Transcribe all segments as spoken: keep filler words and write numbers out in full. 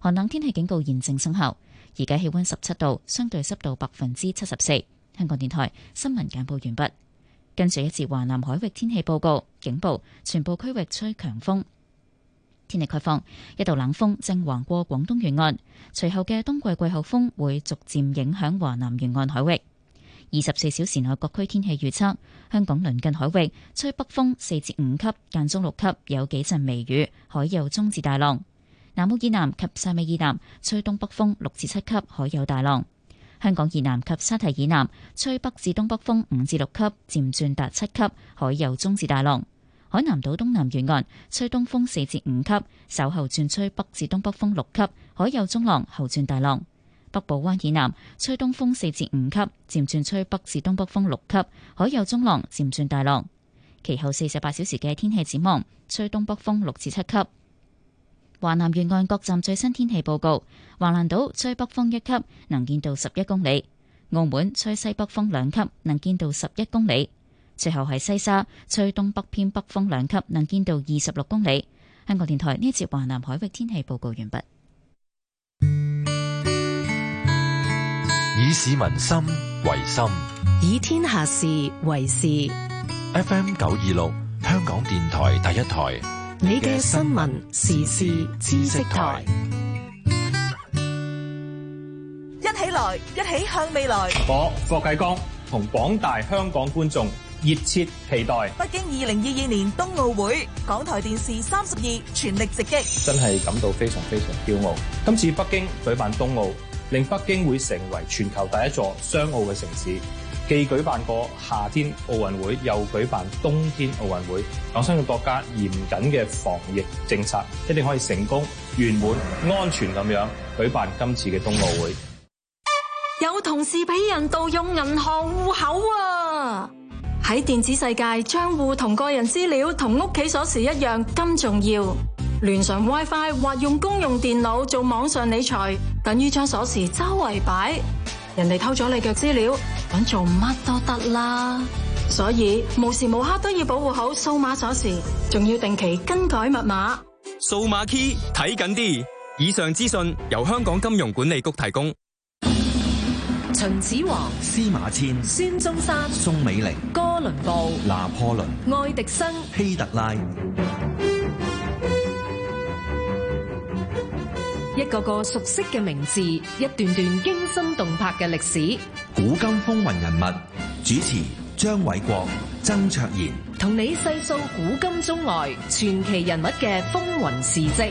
寒冷天氣警告現正生效。而家氣溫十七度，相對濕度百分之七十四。香港電台新聞簡報完畢。跟住一節華南海域天氣報告，警報，全部區域吹強風。天氣概況，一道冷鋒正橫過廣東沿岸，隨後嘅冬季季候風會逐漸影響華南沿岸海域。二十四小時內各區天氣預測：香港鄰近海域吹北風四至五級，間中六級，有幾陣微雨，海有中至大浪。南澳以南及汕尾以南吹東北風六至七級，海有大浪。香港以南及沙堤以南吹北至東北風五至六級，漸轉達七級，海有中至大浪。海南島東南沿岸吹東風四至五級，稍後轉吹北至東北風六級，海有中浪，後轉大浪。北部灣以南吹東風四至五級，漸轉吹北至東北風六級，海有中浪，漸轉大浪。其後四十八小時嘅天氣展望，吹東北風六至七級。華南沿岸各站最新天氣報告：橫瀾島吹北風一級，能見度十一公里；澳門吹西北風兩級，能見度十一公里。最後係西沙吹東北偏北風兩級，能見度二十六公里。香港電台呢一節華南海域天氣報告完畢。 以市民心為心， 以天下事為事。 F M 九二六，香港電台第一台。 你嘅新聞時事知識台， 一起來，一起向未來。 我霍繼剛同廣大香港觀眾熱切期待北京二零二二年冬奧會，港台電視三十二全力直擊， 真係感到非常非常驕傲。今次北京舉辦冬奧，令北京會成為全球第一座雙奧嘅城市。既舉辦過夏天奧運會，又舉辦冬天奧運會，我相信國家嚴謹嘅防疫政策一定可以成功、圓滿、安全咁樣舉辦今次嘅冬奧會。 有同事俾人盜用銀行戶口啊！喺電子世界，賬戶同個人資料同屋企鎖匙一樣咁重要。連上 WiFi 或用公用電腦做網上理財，等於將鎖匙周圍擺。人哋偷咗你嘅資料，想做乜都得啦。所以無時無刻都要保護好數碼鎖匙，仲要定期更改密碼。 數碼 key 睇緊啲。以上資訊由香港金融管理局提供。 秦始皇、 司馬遷、 孫中山、 宋美齡、 哥倫布、 拿破崙、 愛迪生、 希特拉， 一個個熟悉嘅名字，一段段驚心動魄嘅歷史。 古今風雲人物，主持張偉國、曾卓賢， 同你細數古今中外傳奇人物嘅風雲事跡。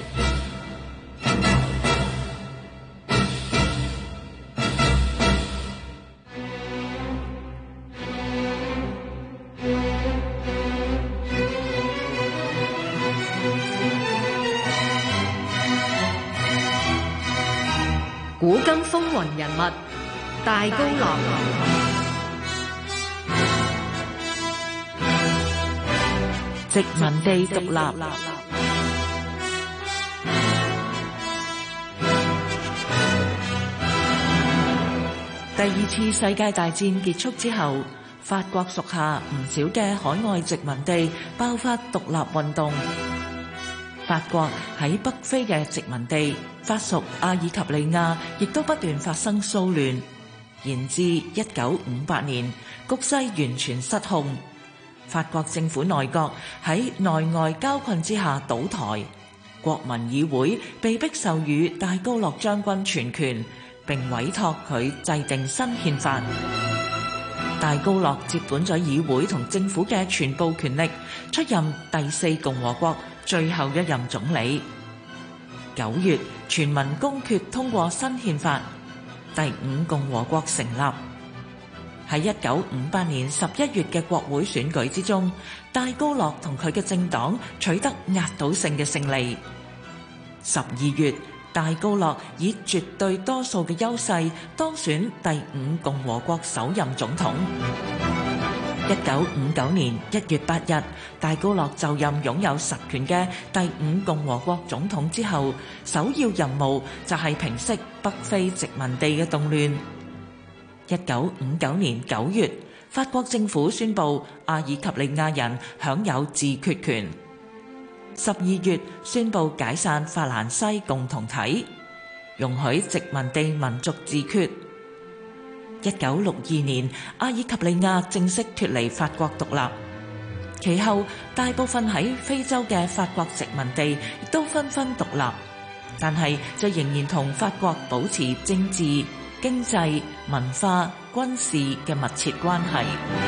古今風雲人物，大高樂。殖民地獨立。第二次世界大戰結束之後，法國屬下唔少嘅海外殖民地爆發獨立運動。法國喺北非嘅殖民地法屬阿爾及利亞，亦都不斷發生騷亂，延至一九五八年，局勢完全失控。法國政府內閣喺內外交困之下倒台，國民議會被迫授予戴高樂將軍全權，並委託佢制定新憲法。戴高樂接管咗議會同政府嘅全部權力，出任第四共和國最後一任總理。九月，全民公決通過新憲法，第五共和國成立。喺一九五八年十一月嘅國會選舉之中，戴高樂同佢嘅政黨取得壓倒性嘅勝利。十二月，戴高樂以絕對多數嘅優勢當選第五共和國首任總統。一九五九年一月八日，戴高樂就任擁有實權嘅第五共和國總統之後，首要任務就係平息北非殖民地嘅動亂。一九五九年九月，法國政府宣布阿爾及利亞人享有自決權。十二月宣布解散法蘭西共同體。 容許殖民地民族自決。一九六二年，阿爾及利亞正式脫離法國獨立。其後，大部分喺非洲嘅法國殖民地亦都紛紛獨立，但係就仍然同法國保持政治、經濟、文化、軍事嘅密切關係。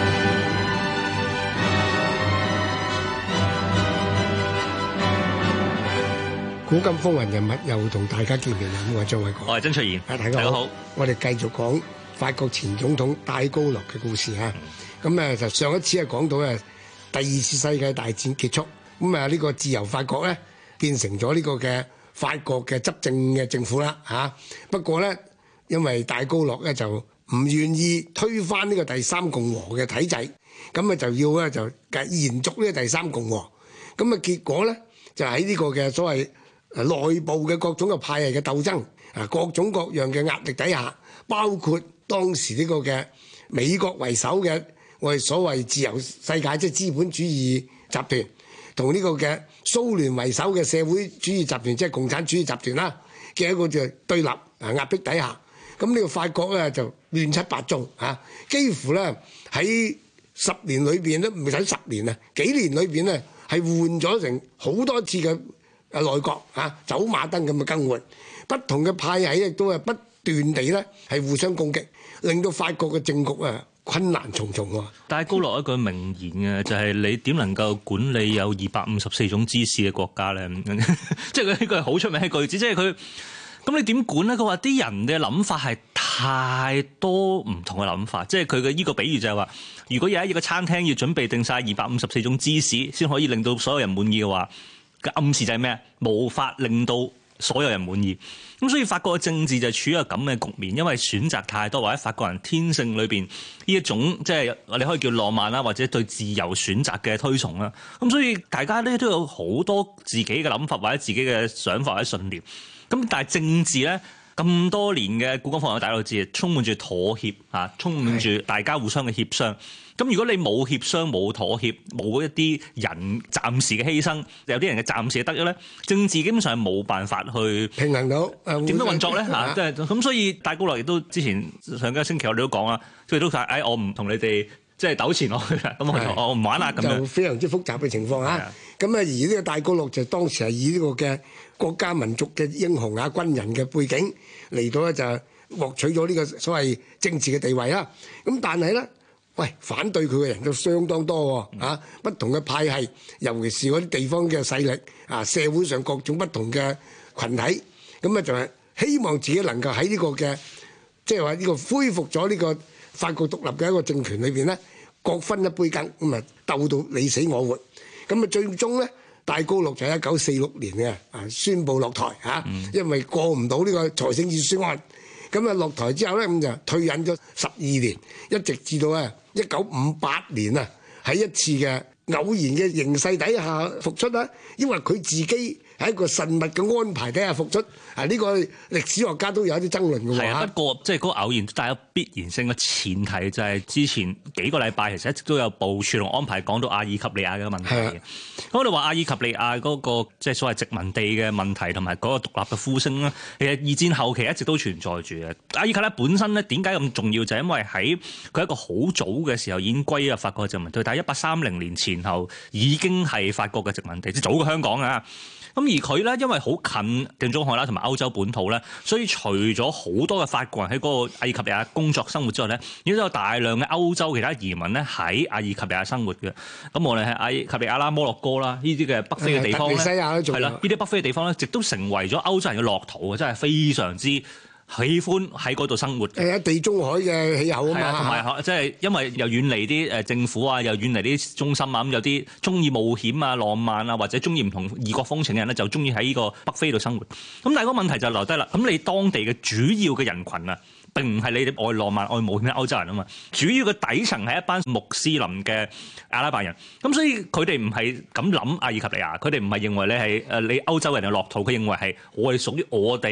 古今風雲人物又同大家見面啦！我係張偉國， 我係曾卓然， 大家好。好，我哋繼續講法國前總統戴高樂嘅故事啊！咁誒就上一次係講到誒第二次世界大戰結束，咁啊呢個自由法國咧變成咗呢個嘅法國嘅執政嘅政府啦嚇。不過咧，因為戴高樂咧就唔願意推翻呢個第三共和嘅體制，咁啊就要咧就延續呢個第三共和。咁啊結果咧就喺呢個嘅所謂誒內部嘅各種嘅派系嘅鬥爭啊，各種各樣嘅壓力底下，包括當時呢個嘅美國為首嘅我哋所謂自由世界，即係資本主義集團，同呢個嘅蘇聯為首嘅社會主義集團，即係共產主義集團啦嘅一個就對立啊壓迫底下，咁呢個法國咧就亂七八糟嚇，幾乎咧喺十年裏邊都唔使十年啊，幾年裏邊咧係換咗成好多次嘅誒內閣嚇，走馬燈咁嘅更換，不同嘅派系亦都係不斷地咧係互相攻擊，令到法國嘅政局啊困難重重喎。 戴高樂一句名言嘅就係、是、你點能夠管理有二百五十四種芝士嘅國家咧？即係佢呢句係好出名嘅句子，即係佢咁你點管咧？佢話啲人嘅諗法係太多唔同嘅諗法，即係佢嘅呢個比喻就係話，如果有一個餐廳要準備定晒二百五十四種芝士先可以令到所有人滿意嘅話，嘅暗示就係咩？無法令到所有人滿意。咁所以法國嘅政治就處於一個咁嘅局面，因為選擇太多，或者法國人天性裏邊呢一種即係我哋可以叫浪漫啦，或者對自由選擇嘅推崇啦。咁所以大家咧都有好多自己嘅諗法，或者自己嘅想法或者信念。咁但係政治咧咁多年嘅古今風雲大家都知，充滿住妥協啊，充滿住大家互相嘅協商。咁如果你冇協商、冇妥協、冇一啲人暫時嘅犧牲，有啲人嘅暫時嘅得益咧，政治基本上係冇辦法去平衡到點樣運作咧嚇。即係咁，所以戴高樂亦都之前上個星期我哋都講啦，佢哋都話：誒，我唔同你哋即係糾纏落去啦，咁我我唔玩啦咁樣。就非常之複雜嘅情況嚇。咁啊，而呢個戴高樂就當時係以呢個嘅國家民族嘅英雄啊、軍人嘅背景嚟到咧，就獲取咗呢個所謂政治嘅地位啦。咁但係咧，喂，反對佢嘅人都相當多喎，啊，不同嘅派系，尤其是嗰啲地方嘅勢力，啊，社會上各種不同嘅群體，咁啊就係希望自己能夠喺呢個嘅，即係話呢個恢復咗呢個法國獨立嘅一個政權裏邊咧，各分一杯羹，咁啊鬥到你死我活，咁啊最終咧，戴高樂就係一九四六年嘅啊宣布落台嚇，因為過唔到呢個財政預算案。咁啊落台之後咧，咁就退隱咗十二年，一直至到啊一九五八年啊，喺一次嘅偶然嘅形勢底下復出啦。因為佢自己喺一個慎密嘅安排底下復出，啊呢個歷史學家都有一啲爭論嘅喎。係啊，不過即係嗰個偶然都帶有必然性嘅前提，就係之前幾個禮拜其實一直都有部署同安排講到阿爾及利亞嘅問題嘅。咁我哋話阿爾及利亞嗰個即係所謂殖民地嘅問題同埋嗰個獨立嘅呼聲咧，其實二戰後期一直都存在住嘅。阿爾及利亞本身咧點解咁重要？就係因為喺佢一個好早嘅時候已經歸入法國嘅殖民地，但係一八三零年前後已經係法國嘅殖民地，即係早過香港啊。咁而佢咧，因為好近地中海啦，同埋歐洲本土咧，所以除咗好多嘅法國人喺嗰個阿爾及利亞工作生活之外咧，亦都有大量嘅歐洲其他移民咧喺阿爾及利亞生活嘅。咁無論係阿爾及利亞啦、摩洛哥啦呢啲嘅北非嘅地方咧，係啦，呢啲北非嘅地方咧，亦都成為咗歐洲人嘅樂土啊！真係非常之喜歡喺嗰度生活嘅。係啊，地中海嘅氣候啊嘛，同埋即係因為又遠離啲誒政府啊，又遠離啲中心啊，咁有啲中意冒險啊、浪漫啊，或者中意唔同異國風情嘅人咧，就中意喺呢個北非度生活。咁但係個問題就留低啦。咁你當地嘅主要嘅人群啊，並唔係你哋愛浪漫、愛冒險嘅歐洲人啊嘛。主要嘅底層係一班穆斯林嘅阿拉伯人。咁所以佢哋唔係咁諗阿爾及利亞，佢哋唔係認為你係誒你歐洲人嘅樂土，佢認為係我哋屬於我哋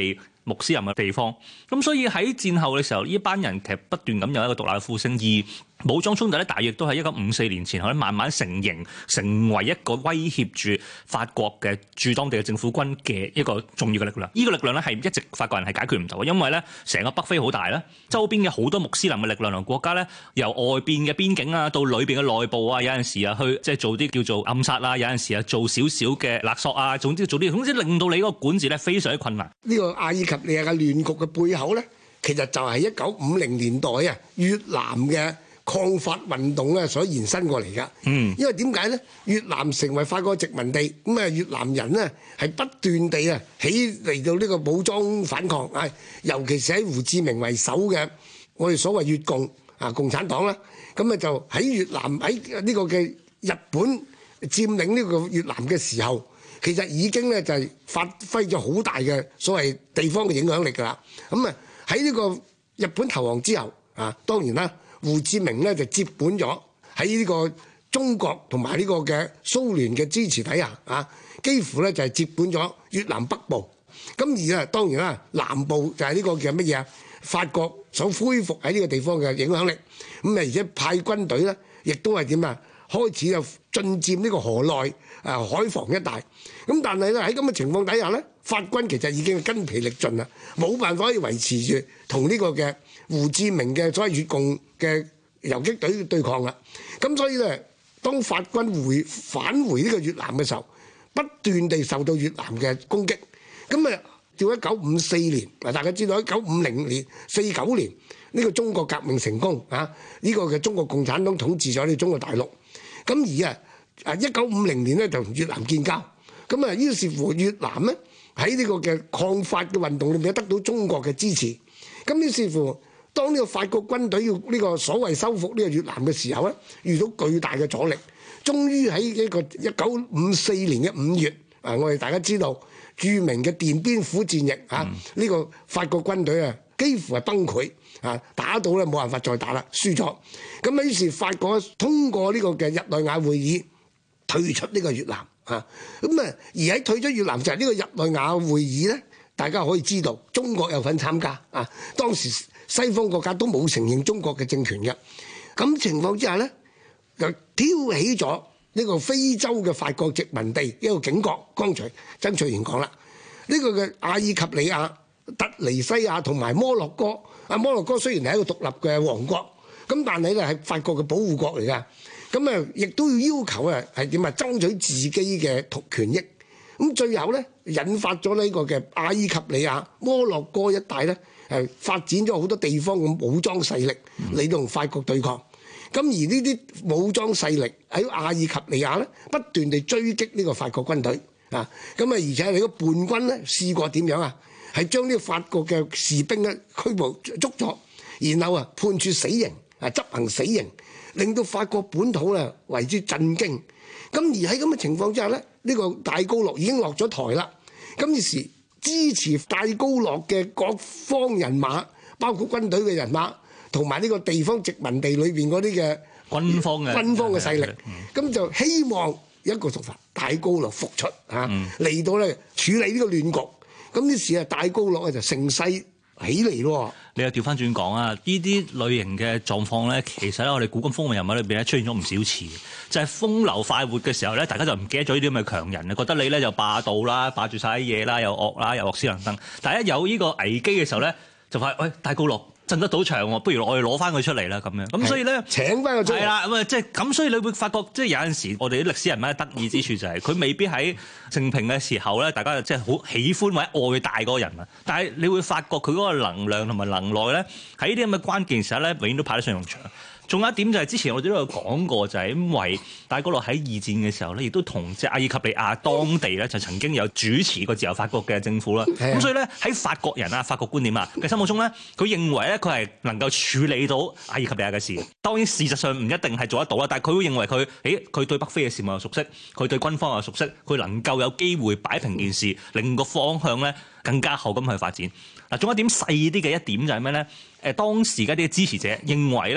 穆斯林嘅地方。咁所以喺戰後嘅時候，呢一班人其實不斷咁有一個獨立嘅呼聲，而武裝衝突咧，大約都係一九五四年前後咧，慢慢成形，成為一個威脅住法國嘅駐當地嘅政府軍嘅一個重要嘅力量。呢、這個力量咧係一直法國人係解決唔到嘅，因為咧成個北非好大啦，周邊嘅好多穆斯林嘅力量同國家咧，由外邊嘅邊境啊到裏邊嘅內部啊，有陣時啊去即係做啲叫做暗殺啊，有陣時啊做少少嘅勒索啊，總之做啲總之令到你嗰個管治咧非常之困難。 呢個阿爾及利亞嘅亂局嘅背後咧，其實就係一九五零年代啊越南嘅抗法運動咧所延伸過嚟㗎。嗯，因為點解咧？越南成為法國殖民地，咁啊越南人咧係不斷地啊起嚟到呢個武裝反抗啊，尤其是喺胡志明為首嘅我哋所謂越共啊共產黨啦，咁啊就喺越南喺呢個嘅日本佔領呢個越南嘅時候，其實已經咧就係發揮咗好大嘅所謂地方嘅影響力㗎啦。咁啊喺呢個日本投降之後啊，當然啦。胡志明咧就接管咗喺呢個中國同埋呢個嘅蘇聯嘅支持底下啊，幾乎咧就係接管咗越南北部。咁而啊當然啦，南部就係呢個叫乜嘢啊？法國所恢復喺呢個地方嘅影響力。咁啊而且派軍隊咧，亦都係點啊？開始就進佔呢個河內啊海防一帶。咁但係咧喺咁嘅情況底下咧，法軍其實已經筋疲力盡啦，冇辦法可以維持住同呢個嘅胡志明嘅所謂越共嘅游擊隊對抗啦。咁所以咧，當法軍回返回呢個越南嘅時候，不斷地受到越南嘅攻擊。咁啊，到一九五四年，嗱大家知道一九五零年、四九年呢個中國革命成功啊，呢個嘅中國共產黨統治咗呢個中國大陸。咁而啊啊一九五零年咧就同越南建交。咁啊於是乎越南咧喺呢個嘅抗法嘅運動裏面得到中國嘅支持。咁於是乎，當呢個法國軍隊要呢個所謂收復呢個越南嘅時候咧，遇到巨大嘅阻力，終於喺呢個一九五四年嘅五月，啊，我哋大家知道著名嘅奠邊府戰役啊，呢、嗯這個法國軍隊啊幾乎係崩潰啊，打到咧冇辦法再打啦，輸咗。咁啊，於是法國通過呢個嘅日內瓦會議退出呢個越南啊，咁啊，而喺退出越南就係呢個日內瓦會議咧。大家可以知道，中國有份參加啊！當時西方國家都冇承認中國嘅政權嘅，咁情況之下呢，就挑起咗呢個非洲嘅法國殖民地一個警覺。剛才曾翠賢講啦，呢、這個嘅阿爾及利亞、突尼西亞同埋摩洛哥，啊摩洛哥雖然係一個獨立嘅王國，咁但係咧係法國嘅保護國嚟㗎，咁啊亦都要要求啊係點啊爭取自己嘅權益。咁最後咧，引發咗呢個嘅阿爾及利亞、摩洛哥一帶咧，誒發展咗好多地方嘅武裝勢力嚟同法國對抗。咁而呢啲武裝勢力喺阿爾及利亞咧，不斷地追擊呢個法國軍隊啊。咁啊，而且你個叛軍咧試過點樣啊？係將呢個法國嘅士兵咧拘捕捉咗，然後啊判處死刑啊，執行死刑，令到法國本土咧為之震驚。咁而喺咁嘅情況之下咧，呢個戴高樂已經落咗台啦。咁於是支持戴高樂嘅各方人馬，包括軍隊嘅人馬，同埋呢個地方殖民地裏邊嗰啲嘅軍方嘅軍方嘅勢力，咁就希望一個做法，戴高樂復出嚇，嚟到咧處理呢個亂局。咁於是啊，戴高樂啊就乘勢起嚟咯。 你又調翻轉講啊！呢啲類型嘅狀況咧，其實咧我哋古今風雲人物裏邊咧出現咗唔少次，就係、是、風流快活嘅時候咧，大家就唔記得咗呢啲咁嘅強人啊，覺得你咧就霸道啦，霸住晒啲嘢啦，又惡啦，又惡死能登。但係一有呢個危機嘅時候咧，就話喂，戴高樂震得到場喎，不如我哋攞翻佢出嚟啦咁樣。咁所以咧請翻個出嚟。係啦，咁啊即係咁，所以你會發覺即係有陣時我哋啲歷史人物得意之處就係佢未必喺盛平嘅時候咧，大家即係好喜歡或者愛戴嗰個人啊。但係你會發覺佢嗰個能量同埋能耐咧，喺呢啲咁嘅關鍵時候咧，永遠都派得上用場。仲有一點就係之前我哋都有講過，就係因為戴高樂喺二戰嘅時候咧，亦都同即係阿爾及利亞當地咧就曾經有主持過自由法國嘅政府啦。咁所以咧喺法國人啊、法國觀點啊嘅心目中咧，佢認為咧佢係能夠處理到阿爾及利亞嘅事。當然事實上唔一定係做得到啦，但係佢會認為佢，誒佢對北非嘅事務又熟悉，佢對軍方又熟悉，佢能夠有機會擺平件事，令個方向咧更加好咁去發展。嗱，仲有一點細啲嘅一點就係咩咧？誒當時嘅啲支持者認為咧。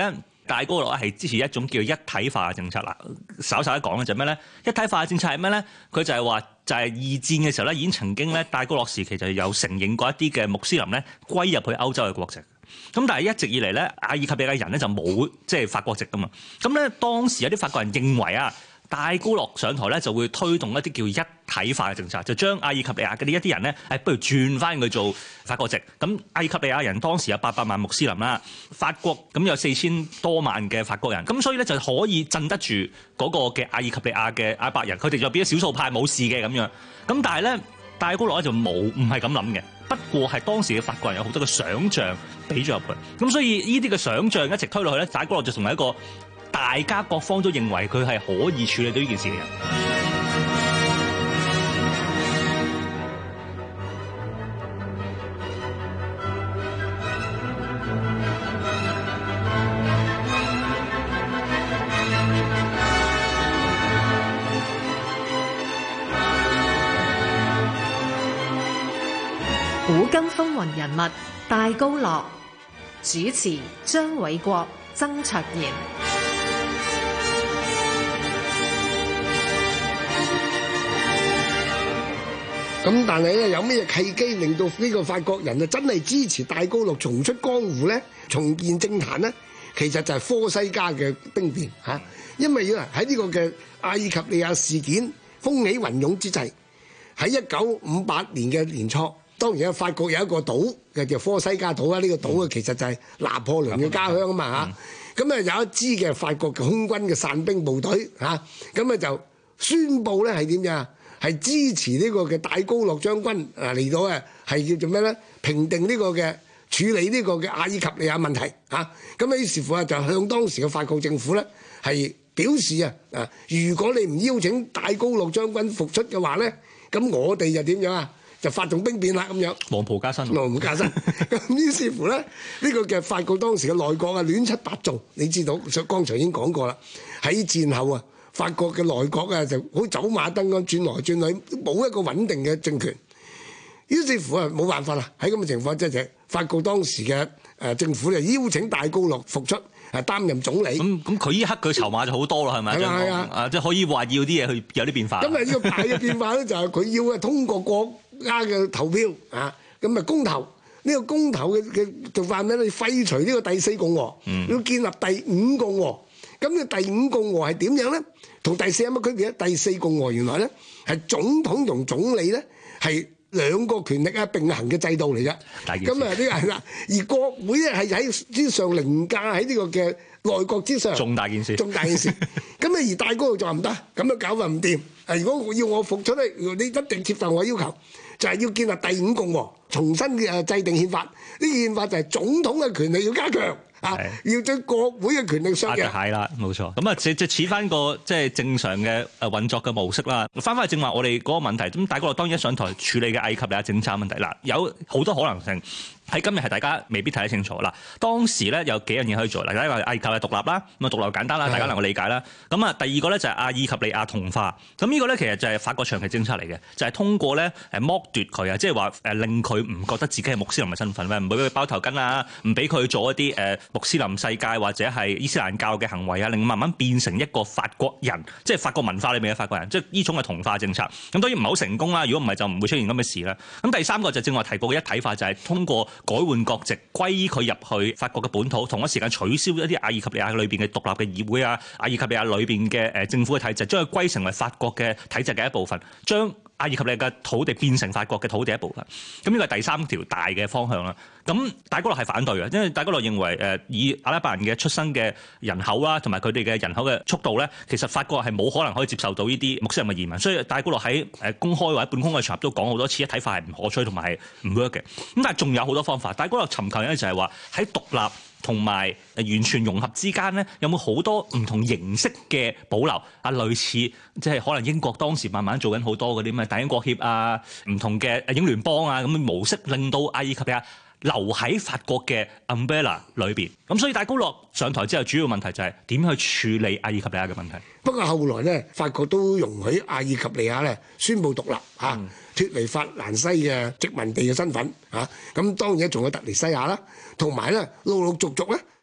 戴高樂係支持一種叫一體化嘅政策啦。稍稍一講咧就係咩咧？一體化嘅政策係咩咧？佢就係話就係二戰嘅時候咧，已經曾經咧戴高樂時期就有承認過一啲嘅穆斯林咧歸入去歐洲嘅國籍。咁但係一直以嚟咧，阿爾及利亞人咧就冇即係法國籍噶嘛。咁咧當時有啲法國人認為啊，戴高樂上台咧就會推動一啲叫一體化嘅政策，就將阿爾及利亞嘅呢一啲人咧，係不如轉翻佢做法國籍。咁阿爾及利亞人當時有八百萬穆斯林啦，法國咁有四千多萬嘅法國人，咁所以咧就可以鎮得住嗰個嘅阿爾及利亞嘅阿拉伯人，佢哋就變咗少數派冇事嘅咁樣。咁但係咧，戴高樂就冇唔係咁諗嘅。不過係當時嘅法國人有好多嘅想像俾咗入去，咁所以呢啲嘅想像一直推落去咧，戴高樂就成為一個大家各方都認為佢係可以處理到呢件事嘅人。 古今風雲人物戴高樂，主持張偉國、曾卓賢。 咁但係咧，有咩契機令到呢個法國人啊真係支持戴高樂重出江湖咧，重建政壇咧？其實就係科西嘉嘅兵變嚇，因為啊喺呢個嘅阿爾及利亞事件風起雲湧之際，喺一九五八年嘅年初。當然啊，法國有一個島嘅叫科西嘉島啊，呢、這個島啊其實就係拿破崙嘅家鄉啊嘛嚇。咁啊、嗯、有一支嘅法國嘅空軍嘅傘兵部隊嚇，咁啊就宣佈咧係點樣啊？係支持呢個嘅戴高樂將軍啊嚟到啊係叫做咩咧？平定呢個嘅處理呢個嘅阿爾及利亞問題嚇。咁啊於是乎啊就向當時嘅法國政府咧係表示啊啊，如果你唔邀請戴高樂將軍復出嘅話咧，咁我哋就點樣啊？就發動兵變啦咁樣， 黃袍加身， 黃袍加身。咁於是乎咧，呢、這個嘅法國當時嘅內閣啊亂七八糟，你知道，剛才已經講過啦。喺戰後啊，法國嘅內閣啊就好走馬燈咁轉來轉去，冇一個穩定嘅政權。於是乎啊，冇辦法啦。喺咁嘅情況之下，法國當時嘅誒政府就邀請戴高樂復出，係擔任總理。 咁咁佢依刻佢籌碼就好多啦，係咪？ 係啊係啊， 啊即係可以話要啲嘢去有啲變化。 咁啊呢個大嘅變化咧，就係佢要啊通過國家嘅投票啊，咁啊公投。呢、這個公投嘅嘅做法咩咧？你廢除呢個第四共和，嗯、要建立第五共和。咁呢第五共和係點樣咧？同第四有乜區別咧？第四共和原來咧係總統同總理咧係兩個權力啊並行嘅制度嚟㗎。咁啊呢個係啦，而國會咧係喺之上凌駕喺呢個嘅內閣之上。重大件事。 重大件事。咁啊而戴高樂就話唔得，咁樣搞法唔掂。誒，如果要我復出咧，你一定接受我要求，就係、是、要建立第五共和，重新嘅制定憲法。呢個憲法就係總統嘅權力要加強。啊！要將國會嘅權力削弱， 係啦，冇錯。咁啊，即即似翻個即係正常嘅誒運作嘅模式啦。翻返去正話，我哋嗰個問題，咁戴高樂當然上台處理嘅阿爾及利亞政策問題啦，有好多可能性。喺今日係大家未必睇得清楚啦。當時咧有幾樣嘢可以做。嗱，第一個係阿爾及利亞獨立啦，咁啊獨立簡單啦，大家能夠理解啦。咁啊，第二個咧就係阿爾及利亞同化。咁呢個咧其實就係法國長期政策嚟嘅，就係、是、通過咧誒剝奪佢啊，即係話誒令佢唔覺得自己係穆斯林嘅身份，唔俾佢包頭巾啊，唔俾佢做一啲誒穆斯林世界或者係伊斯蘭教嘅行為啊，令慢慢變成一個法國人，即係法國文化裏面嘅法國人，即係呢種嘅同化政策。咁當然唔係好成功啦。如果唔係就唔會出現咁嘅事啦。咁第三個就正話提過嘅一體化，就係通過改換國籍，歸佢入去法國嘅本土，同一時間取消一啲阿爾及利亞裏邊嘅獨立嘅議會啊，阿爾及利亞裏邊嘅誒政府嘅體制，將佢歸成為法國嘅體制嘅一部分，將阿爾及利亞嘅土地變成法國嘅土地一部分。咁呢個係第三條大嘅方向啦。咁戴高樂係反對嘅，因為戴高樂認為誒以阿拉伯人嘅出生嘅人口啦，同埋佢哋嘅人口嘅速度咧，其實法國係冇可能可以接受到呢啲穆斯林嘅移民。所以戴高樂喺誒公開或者半公開場合都講好多次，一體化係唔可取同埋係唔 work 嘅。咁但係仲有好多方法。戴高樂尋求嘅就係話喺獨立同埋完全融合之間咧，有冇好多唔同形式嘅保留啊？類似即係可能英國當時慢慢做緊好多嗰啲咩大英國協啊，唔同嘅英聯邦啊咁嘅模式，令到阿爾及利亞留喺法國嘅 umbrella 裏邊。咁所以戴高樂上台之後，主要問題就係點去處理阿爾及利亞嘅問題。 不過後來咧，法國都容許阿爾及利亞咧宣布獨立嚇，嗯、脫離法蘭西嘅殖民地嘅身份嚇。咁當然仲有突尼西亞啦，同埋咧陸陸續續咧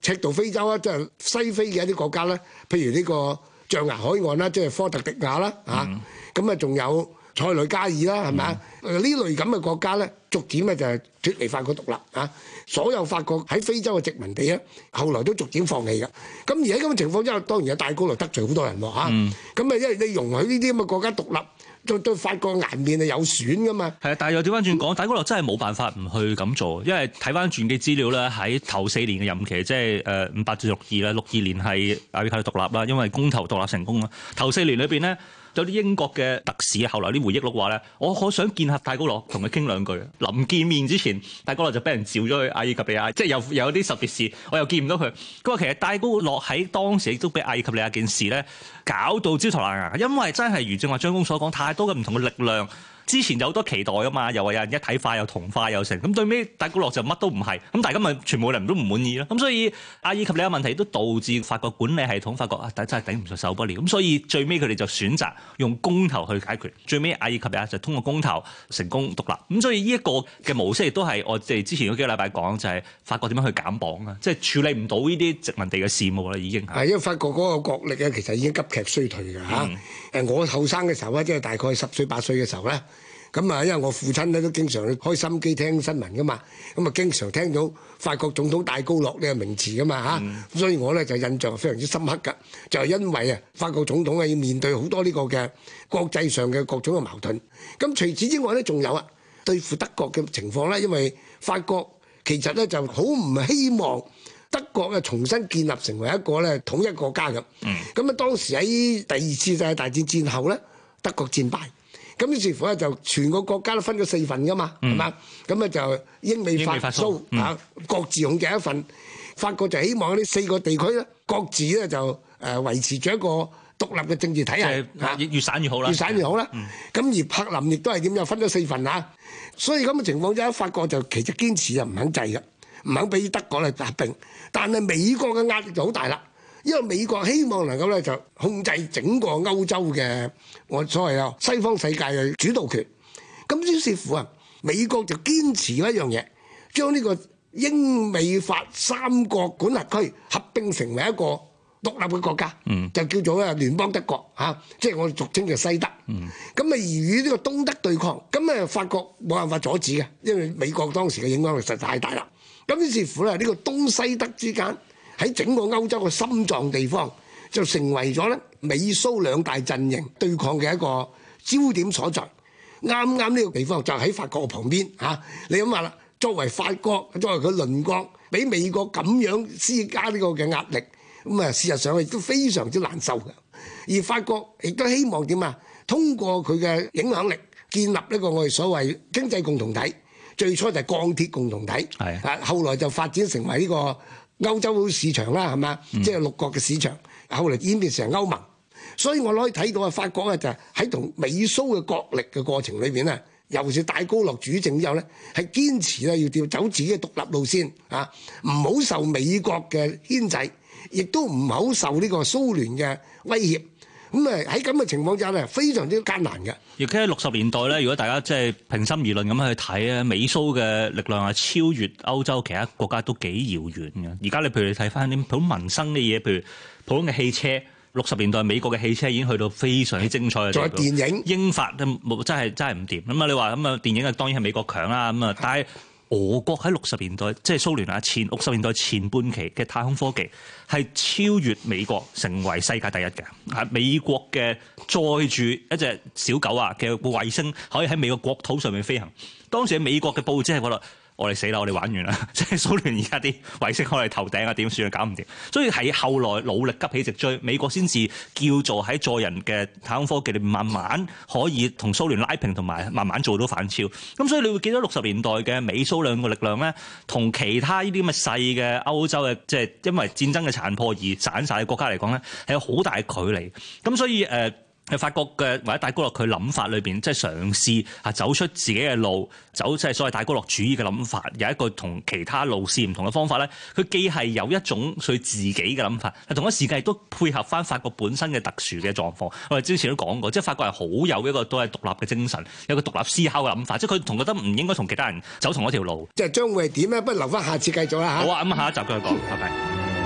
赤道非洲啊，即係西非嘅一啲國家咧，譬如呢個象牙海岸啦，即係科特迪瓦啦，嚇咁啊，仲有塞內加爾啦，係咪啊？呢類咁嘅國家咧，逐漸咧就係脱離法國獨立啊！所有法國喺非洲嘅殖民地咧，後來都逐漸放棄嘅。咁而喺咁嘅情況之下，當然有戴高樂得罪好多人喎嚇。咁啊，因為你容許呢啲咁嘅國家獨立，對對法國顏面係有損噶嘛。 係啊，但係又調翻轉講，戴高樂真係冇辦法唔去咁做，因為睇翻傳記資料咧，喺頭四年嘅任期，即係誒五八至六二啦，六二年係阿爾及利獨立啦，因為公投獨立成功啦。頭四年裏邊咧，有啲英國嘅特使後來啲回憶錄話咧，我好想見下戴高樂，同佢傾兩句。臨見面之前，戴高樂就俾人召咗去阿爾及利亞，即係有有啲特別事，我又見唔到佢。佢話其實戴高樂喺當時亦都俾阿爾及利亞件事咧搞到焦頭爛額，因為真係如正話張公所講，太多嘅唔同嘅力量。之前有好多期待噶嘛，又話有人一體化又同化又成，咁對尾戴高樂就乜都唔係，咁大家咪全部人都唔滿意咯。咁所以阿爾及利亞問題都導致法國管理系統發覺啊，但真係頂唔順受不了，咁所以最尾佢哋就選擇用公投去解決。最尾阿爾及利亞就通過公投成功獨立。咁所以呢一個嘅模式亦都係我哋之前嗰幾個禮拜講，就係法國點樣去減磅啊，即係處理唔到呢啲殖民地嘅事務啦，已經係。 因為法國嗰個國力咧，其實已經急劇衰退㗎嚇。誒、嗯，我後生嘅時候咧，即係大概十歲八歲嘅時候咧。咁啊，因為我父親咧都經常開心機聽新聞噶嘛，咁啊經常聽到法國總統戴高樂呢個名詞噶嘛嚇，嗯、所以我咧就印象非常之深刻㗎，就係因為啊法國總統啊要面對好多呢個嘅國際上嘅各種嘅矛盾。咁除此之外咧，仲有啊對付德國嘅情況咧，因為法國其實咧就好唔希望德國啊重新建立成為一個咧統一國家咁。咁啊、嗯、當時喺第二次世界大戰戰後咧，德國戰敗。咁於是乎咧，就全個國家都分咗四份噶嘛，係嘛、嗯？咁啊就英美法蘇啊，各自控制一份。法國就希望呢四個地區咧，各自咧就誒維持住一個獨立嘅政治體系，嚇越散越好啦， 越散越好啦。咁、嗯、而柏林亦都係點樣分咗四份嚇，所以咁嘅情況之下，法國就其實堅持就唔肯制嘅，唔肯俾德國嚟合併。但係美國嘅壓力就好大啦。因為美國希望能夠咧就控制整個歐洲嘅我所謂啊西方世界嘅主導權，咁於是乎啊，美國就堅持一樣嘢，將呢個英美法三國管轄區合併成為一個獨立嘅國家，嗯、就叫做咧聯邦德國嚇、啊，即係我哋俗稱嘅西德。咁啊、嗯，而與呢個東德對抗，咁啊法國冇辦法阻止嘅，因為美國當時嘅影響力實在太大啦。咁於是乎咧，呢個東西德之間，喺整個歐洲嘅心臟地方，就成為咗咧美蘇兩大陣營對抗嘅一個焦點所在。啱啱呢個地方就喺法國嘅旁邊嚇、啊，你諗下啦，作為法國，作為佢鄰國，俾美國咁樣施加呢個嘅壓力，咁啊事實上亦都非常之難受嘅。而法國亦都希望點啊？通過佢嘅影響力，建立呢個我哋所謂經濟共同體。最初就係鋼鐵共同體，係啊，後來就發展成為呢個歐洲市場啦，係嘛？嗯、即係六國嘅市場，後來演變成歐盟。所以我可以睇到啊，法國咧就喺同美蘇嘅角力嘅過程裏邊咧，尤其是戴高樂主政之後咧，係堅持咧要走自己嘅獨立路線啊，唔好受美國嘅牽制，亦都唔好受呢個蘇聯嘅威脅。咁啊喺咁嘅情況之下咧，非常之艱難嘅。 亦喺六十年代咧，如果大家即係平心而論咁去睇咧，美蘇嘅力量係超越歐洲其他國家都幾遙遠嘅。而家你譬如你睇翻啲普通民生嘅嘢，譬如普通嘅汽車，六十年代美國嘅汽車已經去到非常之精彩嘅地步。仲有電影，英法都冇真係真係唔掂。咁啊，你話咁啊，電影啊當然係美國強啦。咁啊，但係俄國喺六十年代，即係蘇聯啊前六十年代前半期嘅太空科技係超越美國，成為世界第一嘅。啊，美國嘅載住一隻小狗啊嘅衛星可以喺美國國土上面飛行。當時喺美國嘅報紙係覺得我哋死啦，我哋玩完啦！即係蘇聯而家啲衛星開嚟頭頂啊，點算啊，搞唔掂。所以係後來努力急起直追，美國先至叫做喺載人嘅太空科技裏面慢慢可以同蘇聯拉平，同埋慢慢做到反超。咁所以你會見到六十年代嘅美蘇兩個力量咧，同其他呢啲咁嘅細嘅歐洲嘅即係因為戰爭嘅殘破而散晒嘅國家嚟講咧，係有好大嘅距離。咁所以誒。呃係法國嘅或者戴高樂佢諗法裏邊，即係嘗試啊走出自己嘅路，走即係所謂戴高樂主義嘅諗法，有一個同其他路線唔同嘅方法咧。佢既係有一種佢自己嘅諗法，但同一時間亦都配合翻法國本身嘅特殊嘅狀況。我哋之前都講過，即係法國係好有一個都係獨立嘅精神，有個獨立思考嘅諗法，即係佢同覺得唔應該同其他人走同一條路。 即係將會係點咧？不如留翻下次繼續啦嚇。 好啊，咁下一集繼續講，拜拜。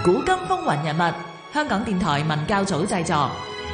古今風雲人物，香港電台文教組製作。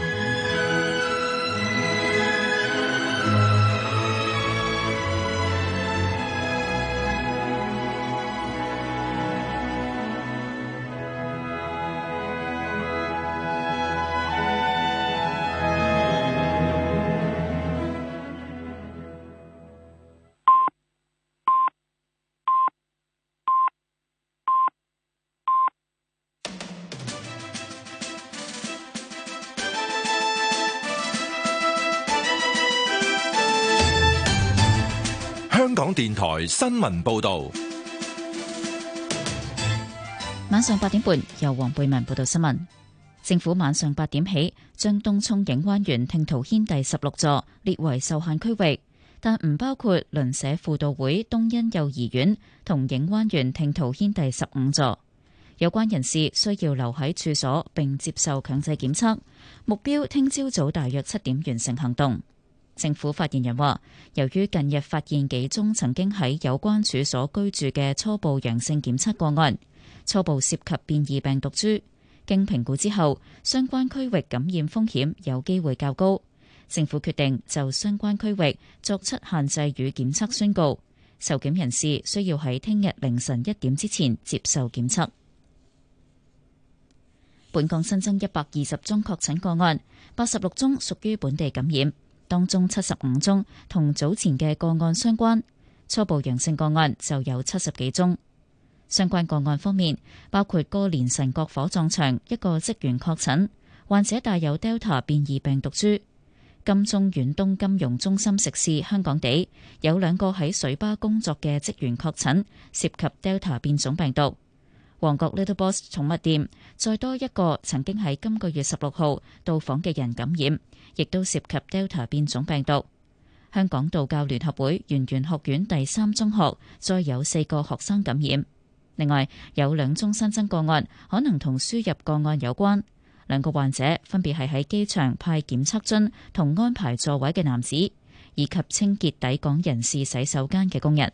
香港電台新聞報道， 晚上八點半由黃貝文報道新聞。政府晚上八點起將東涌影灣園聽濤軒第十六座列為受限區域，但唔包括鄰舍輔導會東欣幼兒園同影灣園聽濤軒第十五座。有關人士需要留喺處所並接受強制檢測，目標聽朝早大約七點完成行動。政府發言人話，由於近日發現幾宗曾經喺有關處所居住嘅初步陽性檢測個案，初步涉及變異病毒株，經評估之後，相關區域感染風險有機會較高。政府決定就相關區域作出限制與檢測宣告，受檢人士需要喺聽日凌晨一點之前接受檢測。本港新增一百二十宗確診個案，八十六宗屬於本地感染。當中七十五宗同早前嘅個案相關，初步陽性個案就有七十幾宗。相關個案方面，包括歌連臣角火葬場一個職員確診，患者帶有 Delta 變異病毒株；金鐘遠東金融中心食肆香港地有兩個喺水吧工作嘅職員確診，涉及 Delta 變種病毒。旺角 Little Boss 寵物店再多一個曾經喺今個月十六號到訪嘅人感染，亦都涉及 Delta 變種病毒。香港道教聯合會圓玄學院第三中學再有四個學生感染。另外有兩宗新增個案可能同輸入個案有關，兩個患者分別係喺機場派檢測樽同安排座位嘅男子，以及清潔抵港人士洗手間嘅工人。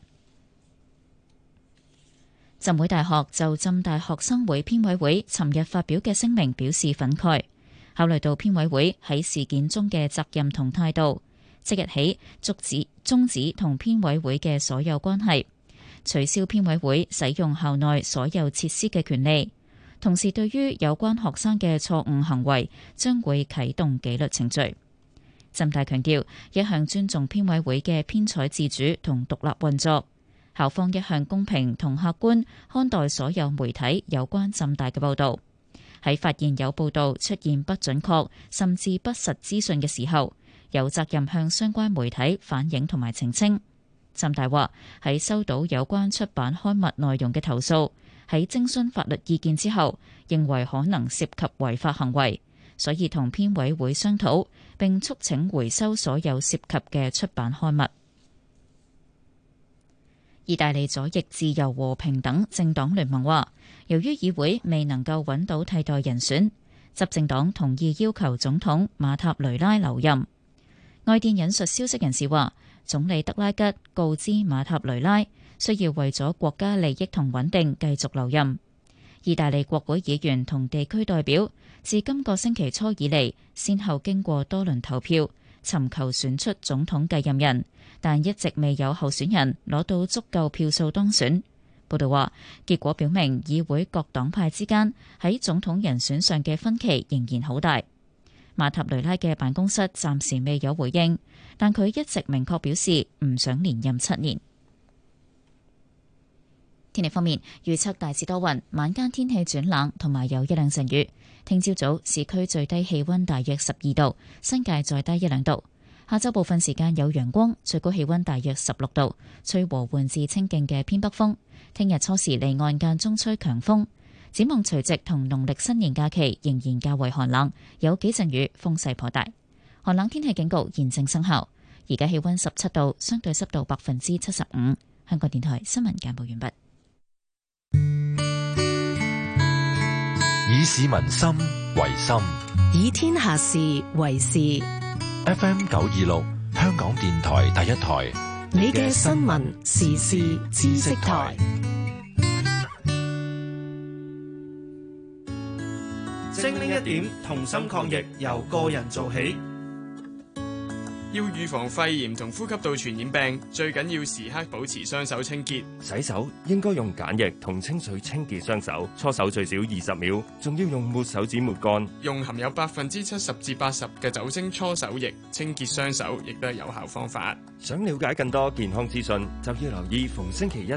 浸會大學就浸大學生會編委會尋日發表嘅聲明表示憤慨，考慮到編委會喺事件中嘅責任同態度，即日起終止終止同編委會嘅所有關係，取消編委會使用校內所有設施嘅權利，同時對於有關學生嘅錯誤行為將會啟動紀律程序。浸大強調一向尊重編委會嘅編採自主同獨立運作，校方一向公平同客觀看待所有媒體有關浸大嘅報導。喺發現有報導出現不準確甚至不實資訊嘅時候，有責任向相關媒體反映同埋澄清。浸大話喺收到有關出版刊物內容嘅投訴，喺徵詢法律意見之後，認為可能涉及違法行為，所以同編委會商討並促請回收所有涉及嘅出版刊物。意大利左翼自由和平等政黨聯盟話，由於議會未能夠揾到替代人選，執政黨同意要求總統馬塔雷拉留任。外電引述消息人士話，總理德拉吉告知馬塔雷拉需要為咗國家利益同穩定繼續留任。意大利國會議員同地區代表自今個星期初以嚟，先後經過多輪投票，尋求選出總統繼任人，但一直未有候選人攞到足夠票數當選。報道話，結果表明議會各黨派之間喺總統人選上嘅分歧仍然好大。馬塔雷拉嘅辦公室暫時未有回應，但佢一直明確表示唔想連任七年。天氣方面，預測大致多雲，晚間天氣轉冷，同埋有一兩陣雨。聽朝早市區最低氣溫大約十二度，新界再低一兩度。下晝部分時間有陽光，最高氣溫大約十六度，吹和緩至清勁嘅偏北風。聽日初時離岸間中吹強風。展望除夕同農曆新年假期仍然較為寒冷，有幾陣雨，風勢頗大。寒冷天氣警告現正生效。而家氣溫十七度，相對濕度百分之七十五。香港電台新聞簡報完畢。 以市民心為心， 以天下事為事。 F M 九二六，香港電台第一台， 你嘅新聞時事知識台。 一點，同心抗疫，由個人做起。 要預防肺炎同呼吸道傳染病，最緊要時刻保持雙手清潔。 洗手應該用梘液同清水清潔雙手，搓手最少二十秒，仲要用抹手紙抹乾。 用含有百分之七十至八十嘅酒精搓手液清潔雙手，亦都係有效方法。 想了解更多健康資訊，就要留意逢星期一